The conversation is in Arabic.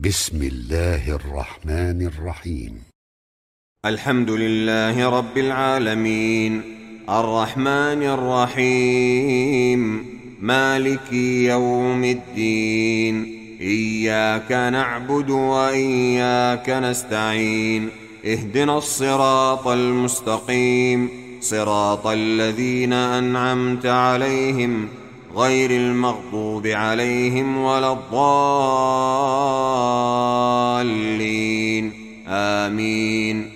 بسم الله الرحمن الرحيم. الحمد لله رب العالمين، الرحمن الرحيم، مالك يوم الدين. إياك نعبد وإياك نستعين، اهدنا الصراط المستقيم، صراط الذين أنعمت عليهم غير المغضوب عليهم ولا الضالين، آمين.